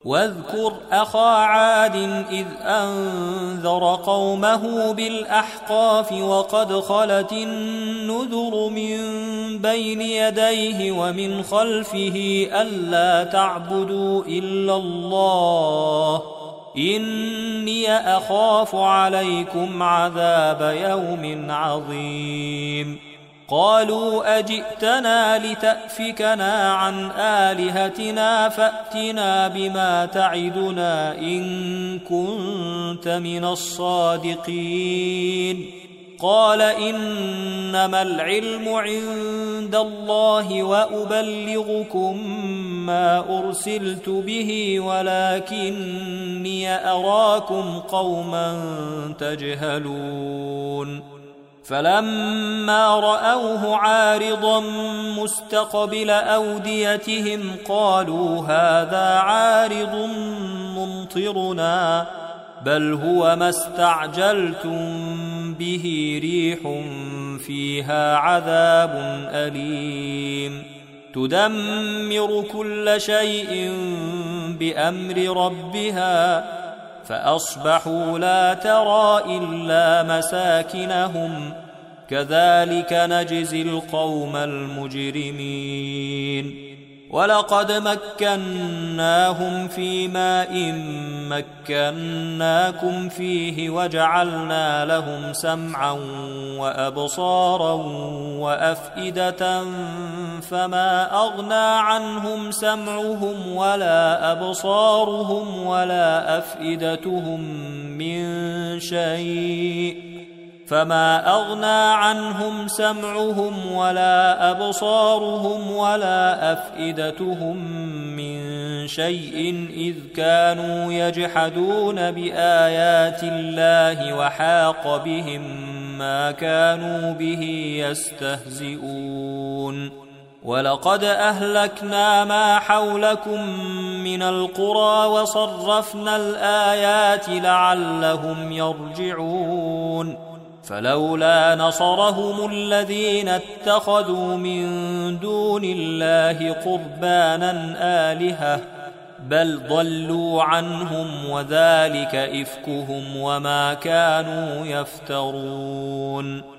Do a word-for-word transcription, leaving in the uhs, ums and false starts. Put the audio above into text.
واذكر أخا عاد إذ أنذر قومه بالأحقاف وقد خلت النذر من بين يديه ومن خلفه ألا تعبدوا إلا الله إني أخاف عليكم عذاب يوم عظيم قالوا أجئتنا لتأفكنا عن آلهتنا فأتنا بما تعدنا إن كنت من الصادقين قال إنما العلم عند الله وأبلغكم ما أرسلت به ولكني أراكم قوما تجهلون فلما رأوه عارضا مستقبل أوديتهم قالوا هذا عارض ممطرنا بل هو ما استعجلتم به ريح فيها عذاب أليم تدمر كل شيء بأمر ربها فأصبحوا لا ترى إلا مساكنهم كذلك نجزي القوم المجرمين ولقد مكناهم في ماء مكناكم فيه وجعلنا لهم سمعا وأبصارا وأفئدة فما أغنى عنهم سمعهم ولا أبصارهم ولا أفئدتهم من شيء فما أغنى عنهم سمعهم ولا أبصارهم ولا أفئدتهم من شيء إذ كانوا يجحدون بآيات الله وحاق بهم ما كانوا به يستهزئون ولقد أهلكنا ما حولكم من القرى وصرفنا الآيات لعلهم يرجعون فلولا نصرهم الذين اتخذوا من دون الله قربانا آلهة بل ضلوا عنهم وذلك إفكهم وما كانوا يفترون